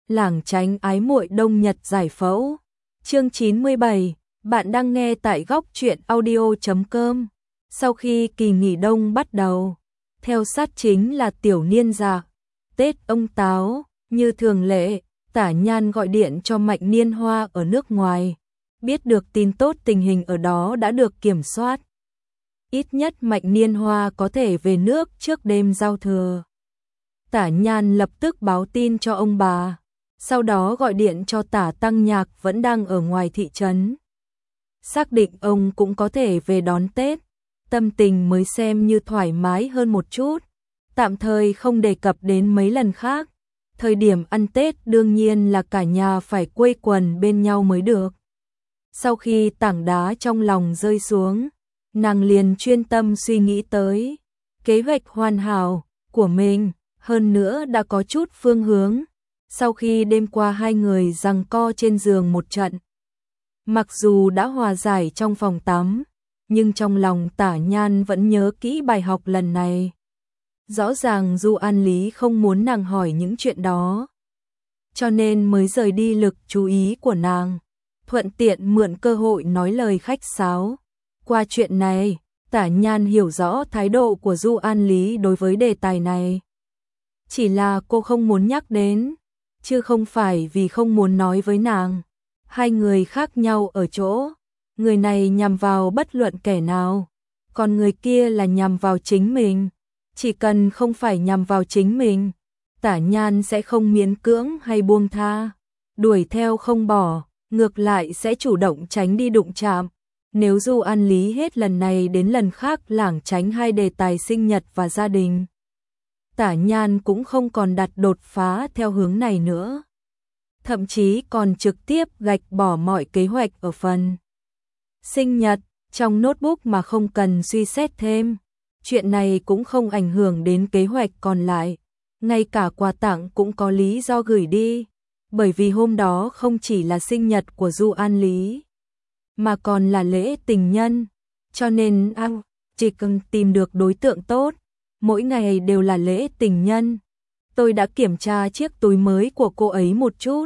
lảng tránh ái muội đông nhật giải phẫu. Chương 97, bạn đang nghe tại góc truyện audio.com. Sau khi kỳ nghỉ đông bắt đầu, theo sát chính là tiểu niên dạ, Tết ông Táo, như thường lệ, Tả Nhan gọi điện cho Mạnh Niên Hoa ở nước ngoài, biết được tin tốt tình hình ở đó đã được kiểm soát. Ít nhất Mạnh Niên Hoa có thể về nước trước đêm giao thừa. Tả Nhan lập tức báo tin cho ông bà, sau đó gọi điện cho Tả Tăng Nhạc vẫn đang ở ngoài thị trấn. Xác định ông cũng có thể về đón Tết, tâm tình mới xem như thoải mái hơn một chút, tạm thời không đề cập đến mấy lần khác. Thời điểm ăn Tết đương nhiên là cả nhà phải quây quần bên nhau mới được. Sau khi tảng đá trong lòng rơi xuống, nàng liền chuyên tâm suy nghĩ tới kế hoạch hoàn hảo của mình, hơn nữa đã có chút phương hướng. Sau khi đêm qua hai người giằng co trên giường một trận, mặc dù đã hòa giải trong phòng tắm, nhưng trong lòng Tả Nhan vẫn nhớ kỹ bài học lần này. Rõ ràng Du An Lý không muốn nàng hỏi những chuyện đó, cho nên mới rời đi lực chú ý của nàng, thuận tiện mượn cơ hội nói lời khách sáo. Qua chuyện này, Tả Nhan hiểu rõ thái độ của Du An Lý đối với đề tài này. Chỉ là cô không muốn nhắc đến, chứ không phải vì không muốn nói với nàng. Hai người khác nhau ở chỗ, người này nhằm vào bất luận kẻ nào, còn người kia là nhằm vào chính mình. Chỉ cần không phải nhằm vào chính mình, Tả Nhan sẽ không miễn cưỡng hay buông tha, đuổi theo không bỏ, ngược lại sẽ chủ động tránh đi đụng chạm. Nếu Du An Lý hết lần này đến lần khác lảng tránh hai đề tài sinh nhật và gia đình, Tả Nhan cũng không còn đặt đột phá theo hướng này nữa, thậm chí còn trực tiếp gạch bỏ mọi kế hoạch ở phần sinh nhật trong notebook mà không cần suy xét thêm. Chuyện này cũng không ảnh hưởng đến kế hoạch còn lại, ngay cả quà tặng cũng có lý do gửi đi, bởi vì hôm đó không chỉ là sinh nhật của Du An Lý, mà còn là lễ tình nhân, cho nên chỉ cần tìm được đối tượng tốt, mỗi ngày đều là lễ tình nhân. Tôi đã kiểm tra chiếc túi mới của cô ấy một chút,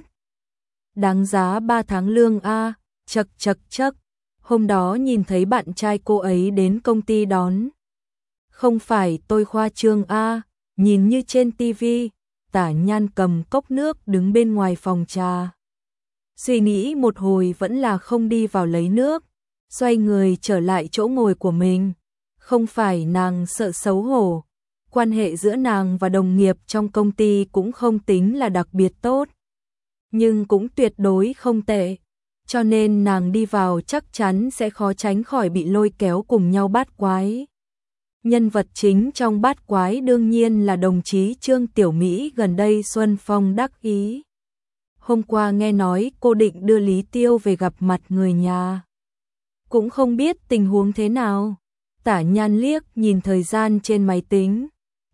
đáng giá 3 tháng lương a. Chậc. Hôm đó nhìn thấy bạn trai cô ấy đến công ty đón. Không phải tôi khoa trương a, nhìn như trên tivi. Tả Nhan cầm cốc nước đứng bên ngoài phòng trà, suy nghĩ một hồi vẫn là không đi vào lấy nước, xoay người trở lại chỗ ngồi của mình. Không phải nàng sợ xấu hổ, quan hệ giữa nàng và đồng nghiệp trong công ty cũng không tính là đặc biệt tốt, nhưng cũng tuyệt đối không tệ, cho nên nàng đi vào chắc chắn sẽ khó tránh khỏi bị lôi kéo cùng nhau bát quái. Nhân vật chính trong bát quái đương nhiên là đồng chí Trương Tiểu Mỹ gần đây Xuân Phong đắc ý. Hôm qua nghe nói cô định đưa Lý Tiêu về gặp mặt người nhà, cũng không biết tình huống thế nào. Tả Nhan liếc nhìn thời gian trên máy tính,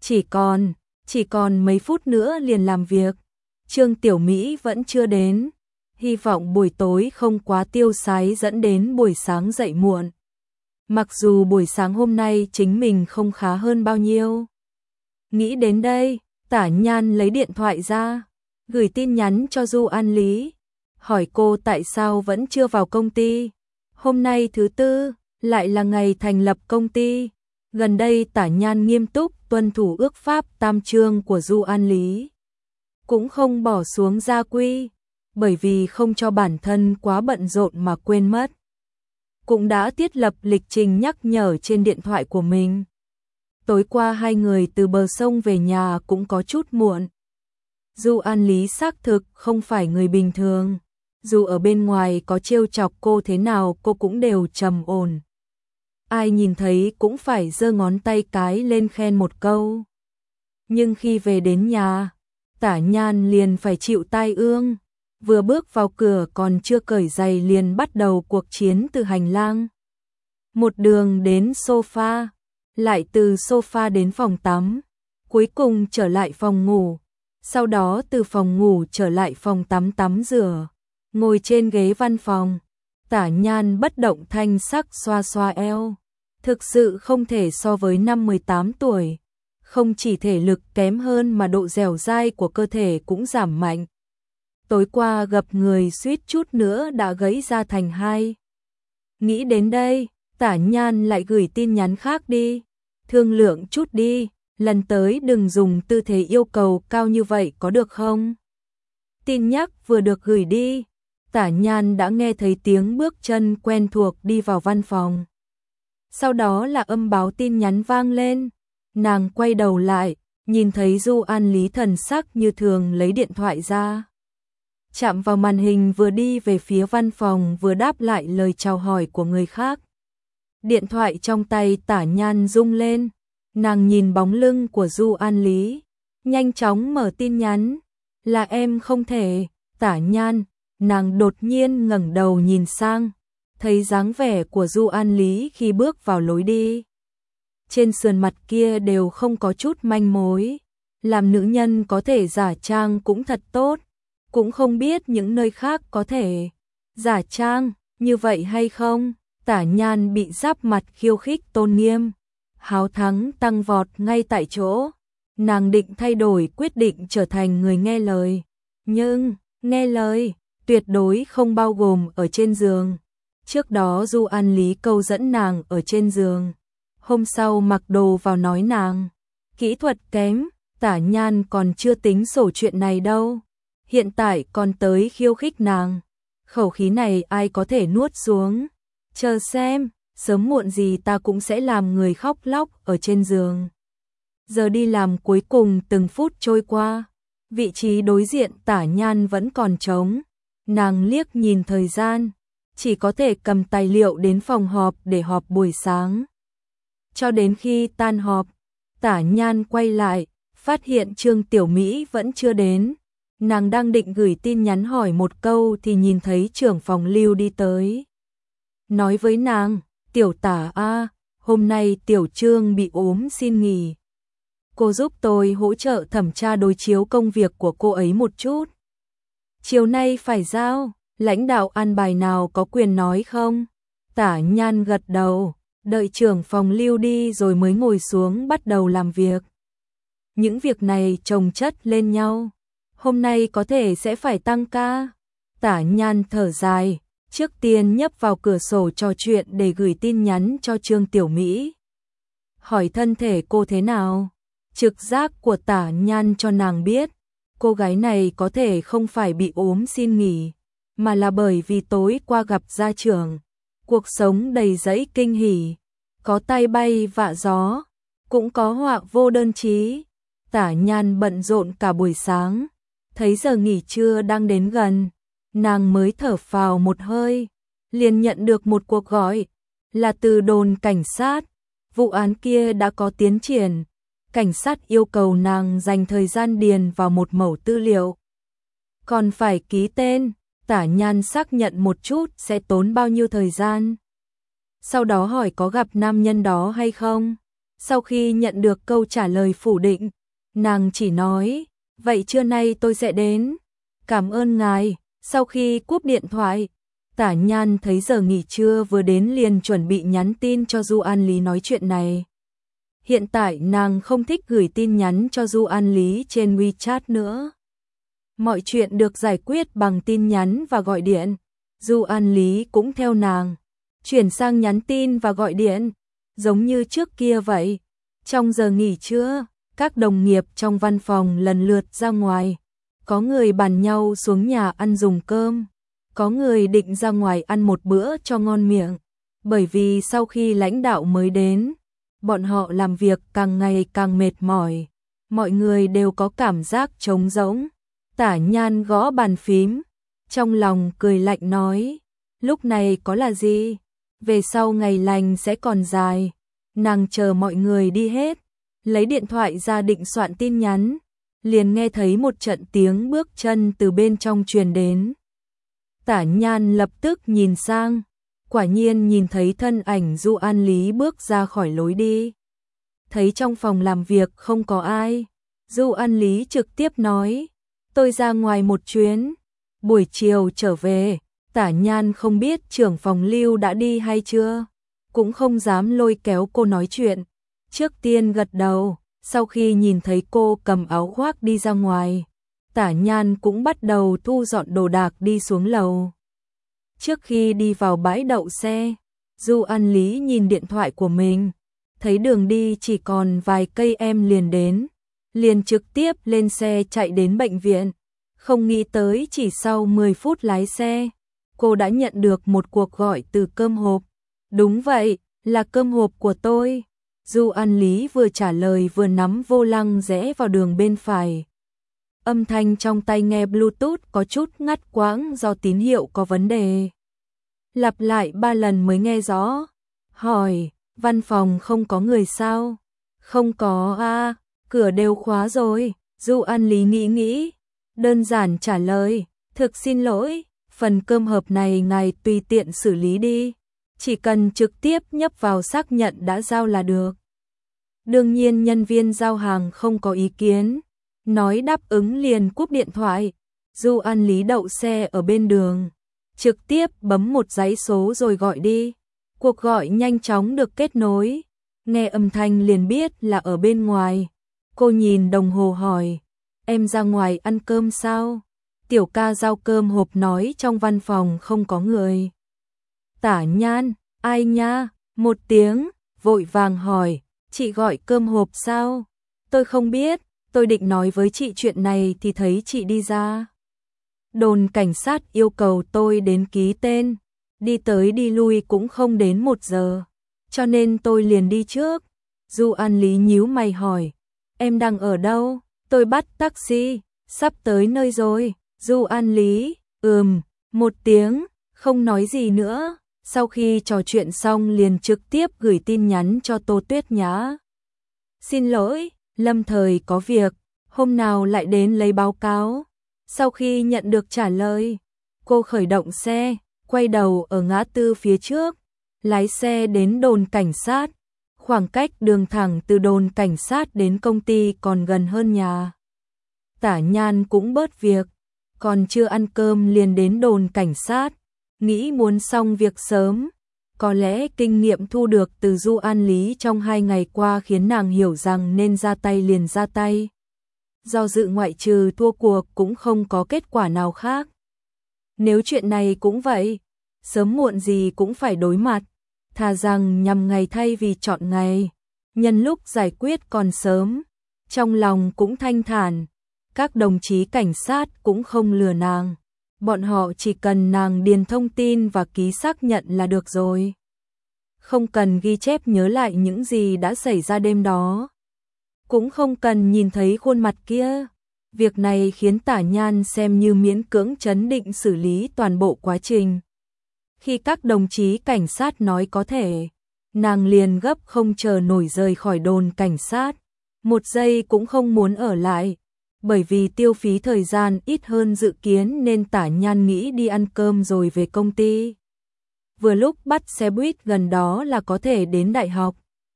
chỉ còn mấy phút nữa liền làm việc. Trương Tiểu Mỹ vẫn chưa đến, hy vọng buổi tối không quá tiêu sái dẫn đến buổi sáng dậy muộn. Mặc dù buổi sáng hôm nay chính mình không khá hơn bao nhiêu. Nghĩ đến đây, Tả Nhan lấy điện thoại ra, gửi tin nhắn cho Du An Lý, hỏi cô tại sao vẫn chưa vào công ty. Hôm nay thứ tư, lại là ngày thành lập công ty. Gần đây Tả Nhan nghiêm túc tuân thủ ước pháp tam chương của Du An Lý, cũng không bỏ xuống gia quy, bởi vì không cho bản thân quá bận rộn mà quên mất. Cũng đã thiết lập lịch trình nhắc nhở trên điện thoại của mình. Tối qua hai người từ bờ sông về nhà cũng có chút muộn. Du An Lý xác thực không phải người bình thường, dù ở bên ngoài có trêu chọc cô thế nào cô cũng đều trầm ổn. Ai nhìn thấy cũng phải giơ ngón tay cái lên khen một câu. Nhưng khi về đến nhà, Tả Nhan liền phải chịu tai ương. Vừa bước vào cửa còn chưa cởi giày liền bắt đầu cuộc chiến từ hành lang. Một đường đến sofa, lại từ sofa đến phòng tắm, cuối cùng trở lại phòng ngủ. Sau đó từ phòng ngủ trở lại phòng tắm tắm rửa. Ngồi trên ghế văn phòng, Tả Nhan bất động thanh sắc xoa xoa eo. Thực sự không thể so với năm 18 tuổi. Không chỉ thể lực kém hơn mà độ dẻo dai của cơ thể cũng giảm mạnh. tối qua gặp người suýt chút nữa đã gãy ra thành hai. Nghĩ đến đây, Tả Nhan lại gửi tin nhắn khác đi, thương lượng chút đi, lần tới đừng dùng tư thế yêu cầu cao như vậy có được không? Tin nhắc vừa được gửi đi, Tả Nhan đã nghe thấy tiếng bước chân quen thuộc đi vào văn phòng. Sau đó là âm báo tin nhắn vang lên, nàng quay đầu lại, nhìn thấy Du An Lý thần sắc như thường lấy điện thoại ra. Chạm vào màn hình vừa đi về phía văn phòng vừa đáp lại lời chào hỏi của người khác. Điện thoại trong tay Tả Nhan rung lên, nàng nhìn bóng lưng của Du An Lý, nhanh chóng mở tin nhắn, là em không thể, Tả Nhan, nàng đột nhiên ngẩng đầu nhìn sang, thấy dáng vẻ của Du An Lý khi bước vào lối đi. Trên sườn mặt kia đều không có chút manh mối, làm nữ nhân có thể giả trang cũng thật tốt, cũng không biết những nơi khác có thể giả trang như vậy hay không. Tả Nhan bị giáp mặt khiêu khích tôn nghiêm, háo thắng tăng vọt ngay tại chỗ, nàng định thay đổi quyết định trở thành người nghe lời, nhưng nghe lời tuyệt đối không bao gồm ở trên giường. Trước đó Du An Lý câu dẫn nàng ở trên giường, hôm sau mặc đồ vào nói nàng kỹ thuật kém, Tả Nhan còn chưa tính sổ chuyện này đâu, hiện tại còn tới khiêu khích nàng, khẩu khí này ai có thể nuốt xuống. Chờ xem, sớm muộn gì ta cũng sẽ làm người khóc lóc ở trên giường. Giờ đi làm cuối cùng từng phút trôi qua, vị trí đối diện Tả Nhan vẫn còn trống, nàng liếc nhìn thời gian, chỉ có thể cầm tài liệu đến phòng họp để họp buổi sáng. Cho đến khi tan họp, Tả Nhan quay lại, phát hiện Trương Tiểu Mỹ vẫn chưa đến, nàng đang định gửi tin nhắn hỏi một câu thì nhìn thấy trưởng phòng Lưu đi tới. Nói với nàng, Tiểu Tả a, hôm nay Tiểu Trương bị ốm xin nghỉ. Cô giúp tôi hỗ trợ thẩm tra đối chiếu công việc của cô ấy một chút. Chiều nay phải giao, lãnh đạo an bài nào có quyền nói không? Tả Nhan gật đầu, đợi trưởng phòng Lưu đi rồi mới ngồi xuống bắt đầu làm việc. Những việc này chồng chất lên nhau, hôm nay có thể sẽ phải tăng ca. Tả Nhan thở dài, trước tiên nhấp vào cửa sổ trò chuyện để gửi tin nhắn cho Trương Tiểu Mỹ. Hỏi thân thể cô thế nào? Trực giác của Tả Nhan cho nàng biết, cô gái này có thể không phải bị ốm xin nghỉ, mà là bởi vì tối qua gặp gia trưởng. Cuộc sống đầy dẫy kinh hỉ, có tai bay vạ gió, cũng có họa vô đơn chí. Tả Nhan bận rộn cả buổi sáng, thấy giờ nghỉ trưa đang đến gần, nàng mới thở phào một hơi, liền nhận được một cuộc gọi, là từ đồn cảnh sát. Vụ án kia đã có tiến triển, cảnh sát yêu cầu nàng dành thời gian điền vào một mẩu tư liệu. Còn phải ký tên, Tả Nhan xác nhận một chút sẽ tốn bao nhiêu thời gian. Sau đó hỏi có gặp nam nhân đó hay không. Sau khi nhận được câu trả lời phủ định, nàng chỉ nói, vậy trưa nay tôi sẽ đến. Cảm ơn ngài. Sau khi cúp điện thoại, Tả Nhan thấy giờ nghỉ trưa vừa đến liền chuẩn bị nhắn tin cho Du An Lý nói chuyện này. Hiện tại nàng không thích gửi tin nhắn cho Du An Lý trên WeChat nữa. Mọi chuyện được giải quyết bằng tin nhắn và gọi điện. Du An Lý cũng theo nàng, chuyển sang nhắn tin và gọi điện, giống như trước kia vậy. Trong giờ nghỉ trưa, các đồng nghiệp trong văn phòng lần lượt ra ngoài. Có người bàn nhau xuống nhà ăn dùng cơm, có người định ra ngoài ăn một bữa cho ngon miệng. Bởi vì sau khi lãnh đạo mới đến, bọn họ làm việc càng ngày càng mệt mỏi, mọi người đều có cảm giác trống rỗng. Tả Nhan gõ bàn phím, trong lòng cười lạnh nói, lúc này có là gì, về sau ngày lành sẽ còn dài. Nàng chờ mọi người đi hết, lấy điện thoại ra định soạn tin nhắn, liền nghe thấy một trận tiếng bước chân từ bên trong truyền đến. Tả Nhan lập tức nhìn sang, quả nhiên nhìn thấy thân ảnh Du An Lý bước ra khỏi lối đi. Thấy trong phòng làm việc không có ai, Du An Lý trực tiếp nói, tôi ra ngoài một chuyến, buổi chiều trở về. Tả Nhan không biết trưởng phòng Lưu đã đi hay chưa, cũng không dám lôi kéo cô nói chuyện, trước tiên gật đầu. Sau khi nhìn thấy cô cầm áo khoác đi ra ngoài, Tả Nhan cũng bắt đầu thu dọn đồ đạc đi xuống lầu. Trước khi đi vào bãi đậu xe, Du An Lý nhìn điện thoại của mình, thấy đường đi chỉ còn vài cây em liền đến, liền trực tiếp lên xe chạy đến bệnh viện. Không nghĩ tới chỉ sau 10 phút lái xe, cô đã nhận được một cuộc gọi từ cơm hộp. Đúng vậy, là cơm hộp của tôi. Du An Lý vừa trả lời vừa nắm vô lăng rẽ vào đường bên phải. Âm thanh trong tai nghe Bluetooth có chút ngắt quãng do tín hiệu có vấn đề. Lặp lại 3 lần mới nghe rõ. Hỏi, văn phòng không có người sao? Không có à, cửa đều khóa rồi. Du An Lý nghĩ, đơn giản trả lời, thực xin lỗi, phần cơm hộp này ngài tùy tiện xử lý đi. Chỉ cần trực tiếp nhấp vào xác nhận đã giao là được. Đương nhiên nhân viên giao hàng không có ý kiến, nói đáp ứng liền cúp điện thoại. Du An Lý đậu xe ở bên đường, trực tiếp bấm một dãy số rồi gọi đi. Cuộc gọi nhanh chóng được kết nối, nghe âm thanh liền biết là ở bên ngoài. Cô nhìn đồng hồ hỏi, em ra ngoài ăn cơm sao? Tiểu ca giao cơm hộp nói trong văn phòng không có người. Tả Nhan, ai nha? Một tiếng, vội vàng hỏi, chị gọi cơm hộp sao? Tôi không biết, tôi định nói với chị chuyện này thì thấy chị đi ra. Đồn cảnh sát yêu cầu tôi đến ký tên, đi tới đi lui cũng không đến 1 giờ, cho nên tôi liền đi trước. Du An Lý nhíu mày hỏi, em đang ở đâu? Tôi bắt taxi, sắp tới nơi rồi. Du An Lý, một tiếng, không nói gì nữa. Sau khi trò chuyện xong liền trực tiếp gửi tin nhắn cho Tô Tuyết Nhã. Xin lỗi, lâm thời có việc, hôm nào lại đến lấy báo cáo. Sau khi nhận được trả lời, cô khởi động xe, quay đầu ở ngã tư phía trước, lái xe đến đồn cảnh sát. Khoảng cách đường thẳng từ đồn cảnh sát đến công ty còn gần hơn nhà. Tả Nhan cũng bớt việc, còn chưa ăn cơm liền đến đồn cảnh sát, nghĩ muốn xong việc sớm. Có lẽ kinh nghiệm thu được từ Du An Lý trong 2 ngày qua khiến nàng hiểu rằng nên ra tay liền ra tay. Do dự ngoại trừ thua cuộc cũng không có kết quả nào khác. Nếu chuyện này cũng vậy, sớm muộn gì cũng phải đối mặt, thà rằng nhằm ngày thay vì chọn ngày, nhân lúc giải quyết còn sớm. Trong lòng cũng thanh thản, các đồng chí cảnh sát cũng không lừa nàng, bọn họ chỉ cần nàng điền thông tin và ký xác nhận là được rồi. Không cần ghi chép nhớ lại những gì đã xảy ra đêm đó, cũng không cần nhìn thấy khuôn mặt kia. Việc này khiến Tả Nhan xem như miễn cưỡng trấn định xử lý toàn bộ quá trình. Khi các đồng chí cảnh sát nói có thể, nàng liền gấp không chờ nổi rời khỏi đồn cảnh sát. 1 giây cũng không muốn ở lại, bởi vì tiêu phí thời gian ít hơn dự kiến nên Tả Nhan nghĩ đi ăn cơm rồi về công ty. Vừa lúc bắt xe buýt gần đó là có thể đến đại học.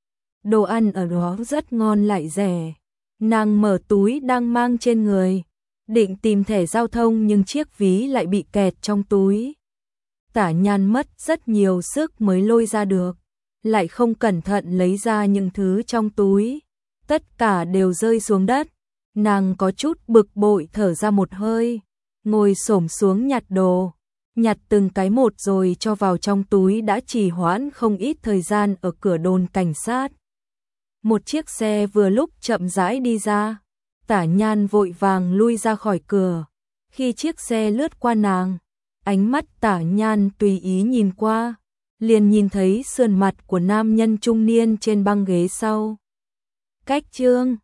Đồ ăn ở đó rất ngon lại rẻ. Nàng mở túi đang mang trên người, định tìm thẻ giao thông nhưng chiếc ví lại bị kẹt trong túi. Tả Nhan mất rất nhiều sức mới lôi ra được, lại không cẩn thận lấy ra những thứ trong túi. Tất cả đều rơi xuống đất. Nàng có chút bực bội thở ra một hơi, ngồi xổm xuống nhặt đồ. Nhặt từng cái một rồi cho vào trong túi đã trì hoãn không ít thời gian ở cửa đồn cảnh sát. Một chiếc xe vừa lúc chậm rãi đi ra, Tả Nhan vội vàng lui ra khỏi cửa. Khi chiếc xe lướt qua nàng, ánh mắt Tả Nhan tùy ý nhìn qua, liền nhìn thấy sườn mặt của nam nhân trung niên trên băng ghế sau. Cách Trương